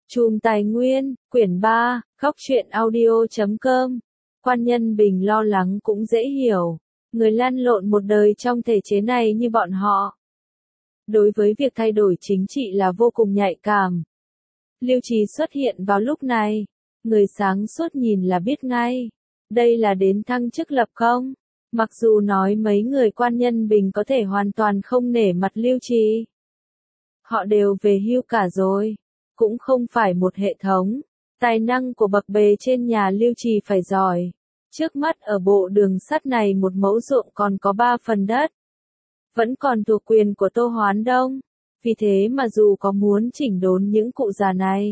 Chùm Tài Nguyên, quyển 3, Góc truyện audio.com. Quan Nhân Bình lo lắng cũng dễ hiểu. Người lăn lộn một đời trong thể chế này như bọn họ, đối với việc thay đổi chính trị là vô cùng nhạy cảm. Lưu Trì xuất hiện vào lúc này, người sáng suốt nhìn là biết ngay. Đây là đến thăng chức lập công. Mặc dù nói mấy người Quan Nhân Bình có thể hoàn toàn không nể mặt Lưu Trì. Họ đều về hưu cả rồi. Cũng không phải một hệ thống. Tài năng của bậc bề trên nhà Lưu Trì phải giỏi. Trước mắt ở bộ đường sắt này một mẫu ruộng còn có 3 phần đất. Vẫn còn thuộc quyền của Tô Hoán Đông. Vì thế mà dù có muốn chỉnh đốn những cụ già này,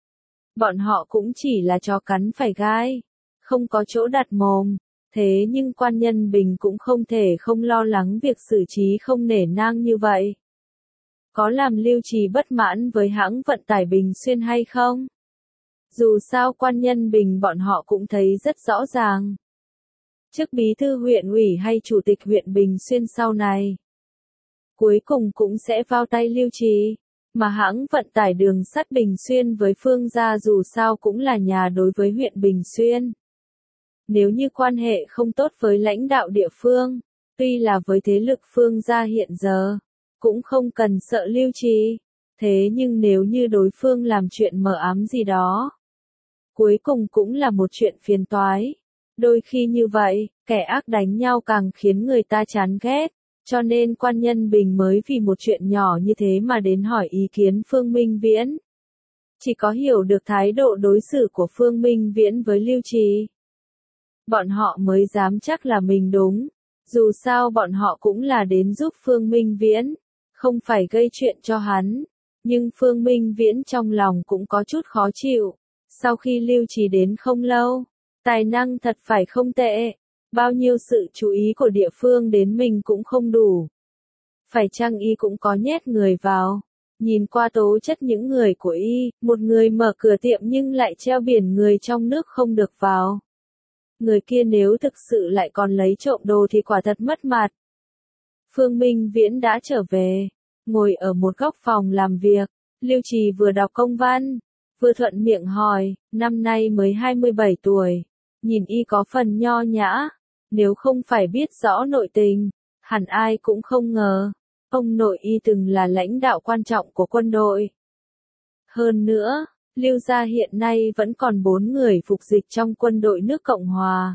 bọn họ cũng chỉ là chó cắn phải gai. Không có chỗ đặt mồm. Thế nhưng Quan Nhân Bình cũng không thể không lo lắng việc xử trí không nể nang như vậy. Có làm Lưu Trì bất mãn với hãng vận tải Bình Xuyên hay không? Dù sao Quan Nhân Bình bọn họ cũng thấy rất rõ ràng. Chức bí thư huyện ủy hay chủ tịch huyện Bình Xuyên sau này, cuối cùng cũng sẽ vào tay Lưu Trì. Mà hãng vận tải đường sắt Bình Xuyên với Phương gia dù sao cũng là nhà đối với huyện Bình Xuyên. Nếu như quan hệ không tốt với lãnh đạo địa phương, tuy là với thế lực Phương gia hiện giờ, cũng không cần sợ Lưu Trì. Thế nhưng nếu như đối phương làm chuyện mờ ám gì đó, cuối cùng cũng là một chuyện phiền toái. Đôi khi như vậy, kẻ ác đánh nhau càng khiến người ta chán ghét. Cho nên Quan Nhân Bình mới vì một chuyện nhỏ như thế mà đến hỏi ý kiến Phương Minh Viễn. Chỉ có hiểu được thái độ đối xử của Phương Minh Viễn với Lưu Trì, bọn họ mới dám chắc là mình đúng. Dù sao bọn họ cũng là đến giúp Phương Minh Viễn, không phải gây chuyện cho hắn. Nhưng Phương Minh Viễn trong lòng cũng có chút khó chịu. Sau khi Lưu Trì đến không lâu, tài năng thật phải không tệ. Bao nhiêu sự chú ý của địa phương đến mình cũng không đủ. Phải chăng y cũng có nhét người vào. Nhìn qua tố chất những người của y, một người mở cửa tiệm nhưng lại treo biển người trong nước không được vào. Người kia nếu thực sự lại còn lấy trộm đồ thì quả thật mất mặt. Phương Minh Viễn đã trở về, ngồi ở một góc phòng làm việc. Lưu Trì vừa đọc công văn, vừa thuận miệng hỏi, năm nay mới 27 tuổi, nhìn y có phần nho nhã. Nếu không phải biết rõ nội tình, hẳn ai cũng không ngờ, ông nội y từng là lãnh đạo quan trọng của quân đội. Hơn nữa, Lưu gia hiện nay vẫn còn 4 người phục dịch trong quân đội nước Cộng Hòa.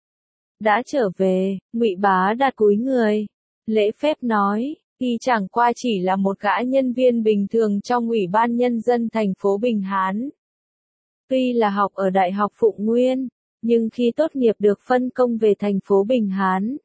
Đã trở về, Ngụy Bá Đạt cúi người, lễ phép nói, y chẳng qua chỉ là một gã nhân viên bình thường trong Ủy ban Nhân dân thành phố Bình Hán. Tuy là học ở Đại học Phụng Nguyên, nhưng khi tốt nghiệp được phân công về thành phố Bình Hán.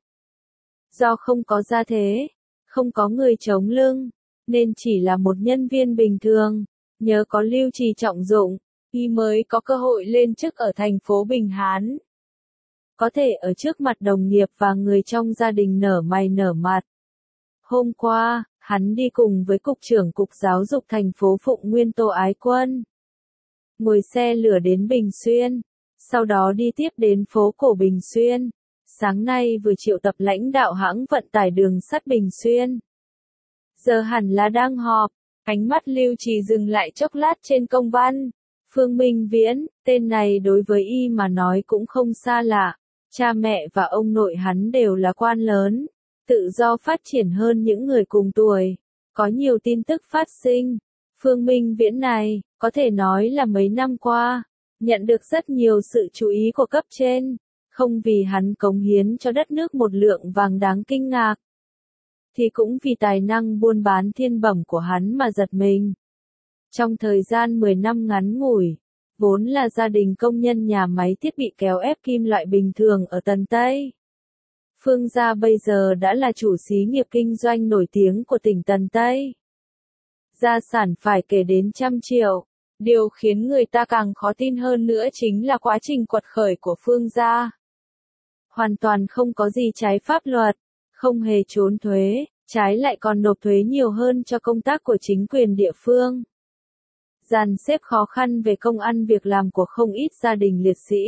Do không có gia thế, không có người chống lưng, nên chỉ là một nhân viên bình thường. Nhờ có Lưu Trì trọng dụng, y mới có cơ hội lên chức ở thành phố Bình Hán. Có thể ở trước mặt đồng nghiệp và người trong gia đình nở mày nở mặt. Hôm qua, hắn đi cùng với Cục trưởng Cục Giáo dục thành phố Phụng Nguyên Tô Ái Quân. Ngồi xe lửa đến Bình Xuyên. Sau đó đi tiếp đến phố cổ Bình Xuyên. Sáng nay vừa triệu tập lãnh đạo hãng vận tải đường sắt Bình Xuyên. Giờ hẳn là đang họp. Ánh mắt Lưu Trì dừng lại chốc lát trên công văn. Phương Minh Viễn, tên này đối với y mà nói cũng không xa lạ. Cha mẹ và ông nội hắn đều là quan lớn. Tự do phát triển hơn những người cùng tuổi. Có nhiều tin tức phát sinh. Phương Minh Viễn này, có thể nói là mấy năm qua, nhận được rất nhiều sự chú ý của cấp trên, không vì hắn cống hiến cho đất nước một lượng vàng đáng kinh ngạc, thì cũng vì tài năng buôn bán thiên bẩm của hắn mà giật mình. Trong thời gian 10 năm ngắn ngủi, vốn là gia đình công nhân nhà máy thiết bị kéo ép kim loại bình thường ở Tần Tây. Phương gia bây giờ đã là chủ xí nghiệp kinh doanh nổi tiếng của tỉnh Tần Tây. Gia sản phải kể đến trăm triệu. Điều khiến người ta càng khó tin hơn nữa chính là quá trình quật khởi của Phương gia. Hoàn toàn không có gì trái pháp luật, không hề trốn thuế, trái lại còn nộp thuế nhiều hơn cho công tác của chính quyền địa phương. Dàn xếp khó khăn về công ăn việc làm của không ít gia đình liệt sĩ,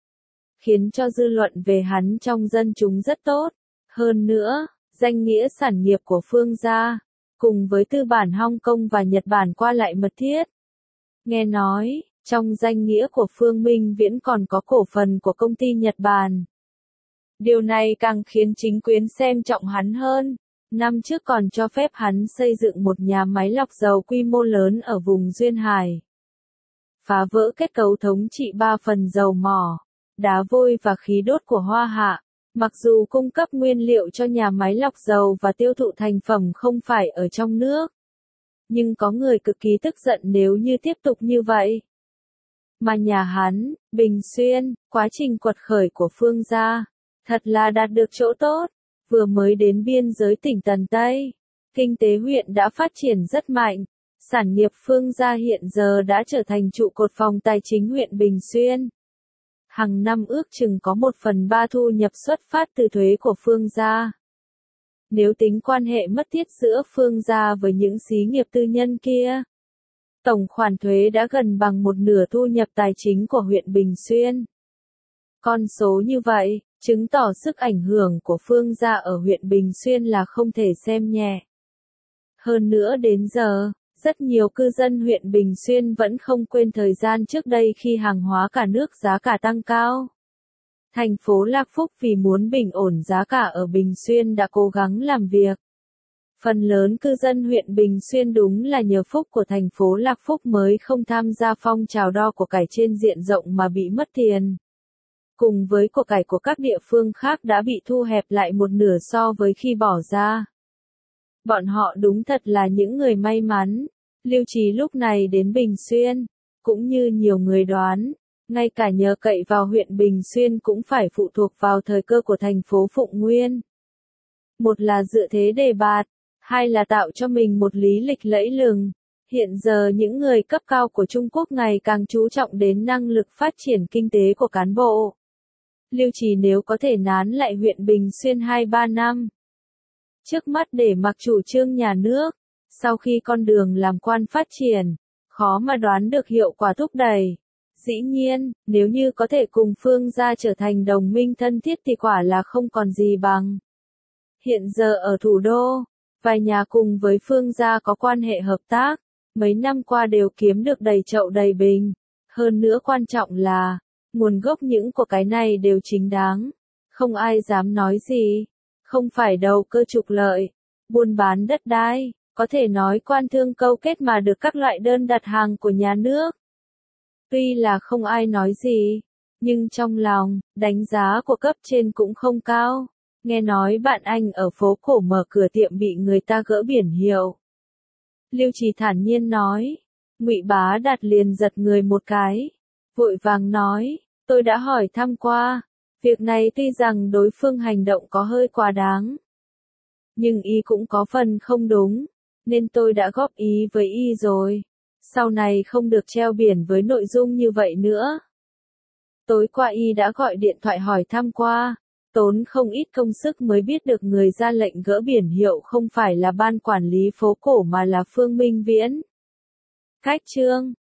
khiến cho dư luận về hắn trong dân chúng rất tốt. Hơn nữa, danh nghĩa sản nghiệp của Phương gia, cùng với tư bản Hong Kong và Nhật Bản qua lại mật thiết. Nghe nói, trong danh nghĩa của Phương Minh Viễn còn có cổ phần của công ty Nhật Bản. Điều này càng khiến chính quyền xem trọng hắn hơn. Năm trước còn cho phép hắn xây dựng một nhà máy lọc dầu quy mô lớn ở vùng Duyên Hải. Phá vỡ kết cấu thống trị 3 phần dầu mỏ, đá vôi và khí đốt của Hoa Hạ. Mặc dù cung cấp nguyên liệu cho nhà máy lọc dầu và tiêu thụ thành phẩm không phải ở trong nước. Nhưng có người cực kỳ tức giận nếu như tiếp tục như vậy. Mà nhà hắn, Bình Xuyên, quá trình quật khởi của Phương gia, thật là đạt được chỗ tốt. Vừa mới đến biên giới tỉnh Tần Tây, kinh tế huyện đã phát triển rất mạnh. Sản nghiệp Phương gia hiện giờ đã trở thành trụ cột phòng tài chính huyện Bình Xuyên. Hàng năm ước chừng có 1/3 thu nhập xuất phát từ thuế của Phương gia. Nếu tính quan hệ mất thiết giữa Phương gia với những xí nghiệp tư nhân kia, tổng khoản thuế đã gần bằng 1/2 thu nhập tài chính của huyện Bình Xuyên. Con số như vậy, chứng tỏ sức ảnh hưởng của Phương gia ở huyện Bình Xuyên là không thể xem nhẹ. Hơn nữa đến giờ, rất nhiều cư dân huyện Bình Xuyên vẫn không quên thời gian trước đây khi hàng hóa cả nước giá cả tăng cao. Thành phố Lạc Phúc vì muốn bình ổn giá cả ở Bình Xuyên đã cố gắng làm việc. Phần lớn cư dân huyện Bình Xuyên đúng là nhờ phúc của thành phố Lạc Phúc mới không tham gia phong trào đo của cải trên diện rộng mà bị mất tiền. Cùng với của cải của các địa phương khác đã bị thu hẹp lại 1/2 so với khi bỏ ra. Bọn họ đúng thật là những người may mắn. Lưu Trì lúc này đến Bình Xuyên, cũng như nhiều người đoán, ngay cả nhờ cậy vào huyện Bình Xuyên cũng phải phụ thuộc vào thời cơ của thành phố Phụng Nguyên. Một là dựa thế đề bạt, hai là tạo cho mình một lý lịch lẫy lừng. Hiện giờ những người cấp cao của Trung Quốc ngày càng chú trọng đến năng lực phát triển kinh tế của cán bộ. Lưu Trì nếu có thể nán lại huyện Bình Xuyên 2-3 năm. Trước mắt để mặc chủ trương nhà nước, sau khi con đường làm quan phát triển, khó mà đoán được hiệu quả thúc đẩy. Dĩ nhiên, nếu như có thể cùng Phương gia trở thành đồng minh thân thiết thì quả là không còn gì bằng. Hiện giờ ở thủ đô, vài nhà cùng với Phương gia có quan hệ hợp tác, mấy năm qua đều kiếm được đầy chậu đầy bình. Hơn nữa quan trọng là, nguồn gốc những của cái này đều chính đáng. Không ai dám nói gì. Không phải đầu cơ trục lợi, buôn bán đất đai, có thể nói quan thương câu kết mà được các loại đơn đặt hàng của nhà nước. Tuy là không ai nói gì, nhưng trong lòng, đánh giá của cấp trên cũng không cao. Nghe nói bạn anh ở phố cổ mở cửa tiệm bị người ta gỡ biển hiệu. Lưu Trì thản nhiên nói, Ngụy Bá Đạt liền giật người một cái, vội vàng nói, tôi đã hỏi thăm qua. Việc này tuy rằng đối phương hành động có hơi quá đáng, nhưng y cũng có phần không đúng, nên tôi đã góp ý với y rồi. Sau này không được treo biển với nội dung như vậy nữa. Tối qua y đã gọi điện thoại hỏi thăm qua, tốn không ít công sức mới biết được người ra lệnh gỡ biển hiệu không phải là ban quản lý phố cổ mà là Phương Minh Viễn. Cách chương